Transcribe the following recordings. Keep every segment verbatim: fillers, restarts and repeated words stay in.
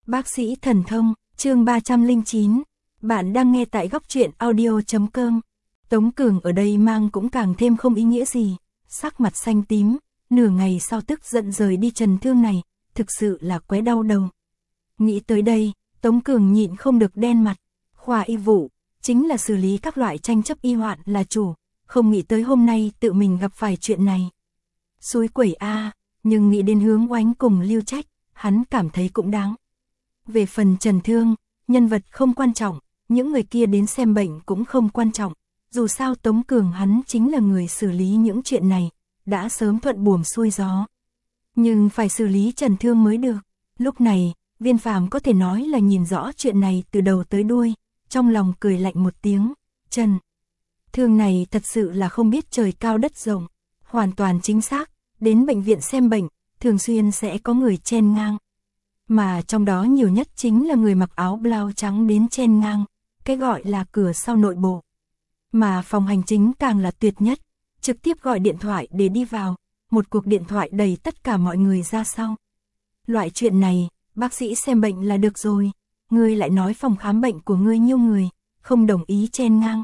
Bác sĩ thần thông, chương ba trăm lẻ chín. Bạn đang nghe tại góc truyện audio chấm com. Tống Cường ở đây mang cũng càng thêm không ý nghĩa gì, sắc mặt xanh tím, nửa ngày sau tức giận rời đi Trần Thương này, thực sự là quái đau đầu. Nghĩ tới đây, Tống Cường nhịn không được đen mặt, khoa y vụ, chính là xử lý các loại tranh chấp y hoạn là chủ, không nghĩ tới hôm nay tự mình gặp phải chuyện này. Xúi quẩy a, nhưng nghĩ đến Hướng Oánh cùng Lưu Trách, hắn cảm thấy cũng đáng. Về phần Trần Thương, nhân vật không quan trọng, những người kia đến xem bệnh cũng không quan trọng, dù sao Tống Cường hắn chính là người xử lý những chuyện này, đã sớm thuận buồm xuôi gió. Nhưng phải xử lý Trần Thương mới được. Lúc này, Viên Phàm có thể nói là nhìn rõ chuyện này từ đầu tới đuôi, trong lòng cười lạnh một tiếng, Trần Thương này thật sự là không biết trời cao đất rộng, hoàn toàn chính xác, đến bệnh viện xem bệnh, thường xuyên sẽ có người chen ngang. Mà trong đó nhiều nhất chính là người mặc áo blau trắng đến chen ngang, cái gọi là cửa sau nội bộ. Mà phòng hành chính càng là tuyệt nhất, trực tiếp gọi điện thoại để đi vào, một cuộc điện thoại đẩy tất cả mọi người ra sau. Loại chuyện này, bác sĩ xem bệnh là được rồi, ngươi lại nói phòng khám bệnh của ngươi nhiêu người, không đồng ý chen ngang.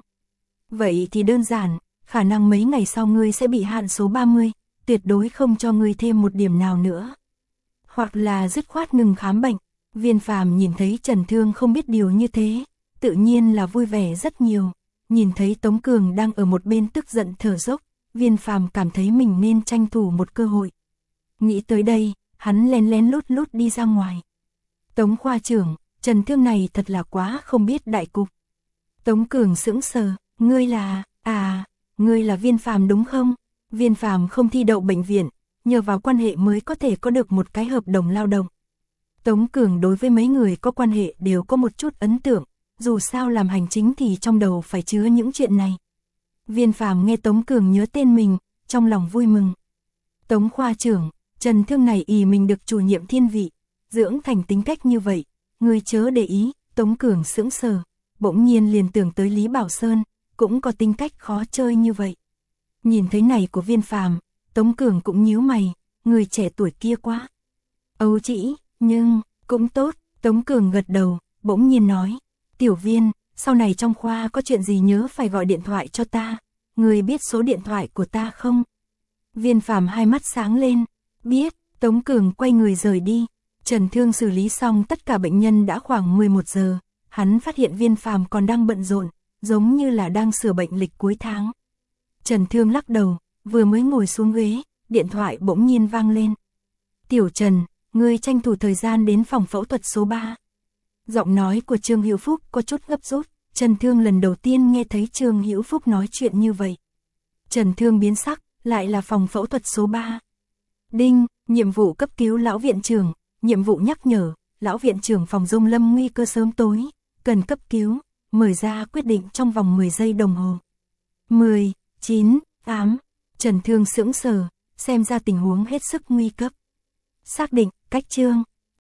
Vậy thì đơn giản, khả năng mấy ngày sau ngươi sẽ bị hạn số ba mươi, tuyệt đối không cho ngươi thêm một điểm nào nữa. Hoặc là dứt khoát ngừng khám bệnh. Viên Phàm nhìn thấy Trần Thương không biết điều như thế, tự nhiên là vui vẻ rất nhiều. Nhìn thấy Tống Cường đang ở một bên tức giận thở dốc, Viên Phàm cảm thấy mình nên tranh thủ một cơ hội. Nghĩ tới đây, hắn lén lén lút lút đi ra ngoài. Tống khoa trưởng, Trần Thương này thật là quá không biết đại cục. Tống Cường sững sờ, ngươi là, à, ngươi là Viên Phàm đúng không? Viên Phàm không thi đậu bệnh viện, nhờ vào quan hệ mới có thể có được một cái hợp đồng lao động. Tống Cường đối với mấy người có quan hệ đều có một chút ấn tượng, dù sao làm hành chính thì trong đầu phải chứa những chuyện này. Viên Phàm nghe Tống Cường nhớ tên mình, trong lòng vui mừng. Tống khoa trưởng, Trần Thương này ỷ mình được chủ nhiệm thiên vị, dưỡng thành tính cách như vậy, người chớ để ý. Tống Cường sững sờ, bỗng nhiên liền tưởng tới Lý Bảo Sơn, cũng có tính cách khó chơi như vậy. Nhìn thấy này của Viên Phàm, Tống Cường cũng nhíu mày, người trẻ tuổi kia quá ấu trĩ, nhưng cũng tốt. Tống Cường gật đầu, bỗng nhiên nói, Tiểu Viên, sau này trong khoa có chuyện gì nhớ phải gọi điện thoại cho ta, người biết số điện thoại của ta không? Viên Phàm hai mắt sáng lên, biết. Tống Cường quay người rời đi. Trần Thương xử lý xong tất cả bệnh nhân đã khoảng mười một giờ, hắn phát hiện Viên Phàm còn đang bận rộn, giống như là đang sửa bệnh lịch cuối tháng. Trần Thương lắc đầu, vừa mới ngồi xuống ghế, điện thoại bỗng nhiên vang lên. Tiểu Trần, ngươi tranh thủ thời gian đến phòng phẫu thuật số ba. Giọng nói của Trương Hữu Phúc có chút gấp rút, Trần Thương lần đầu tiên nghe thấy Trương Hữu Phúc nói chuyện như vậy. Trần Thương biến sắc, lại là phòng phẫu thuật số ba. Đinh, nhiệm vụ cấp cứu lão viện trưởng, nhiệm vụ nhắc nhở, lão viện trưởng phòng Dung Lâm nguy cơ sớm tối, cần cấp cứu, mời ra quyết định trong vòng mười giây đồng hồ. mười, chín, tám. Trần Thương sững sờ, xem ra tình huống hết sức nguy cấp. Xác định, cách chương.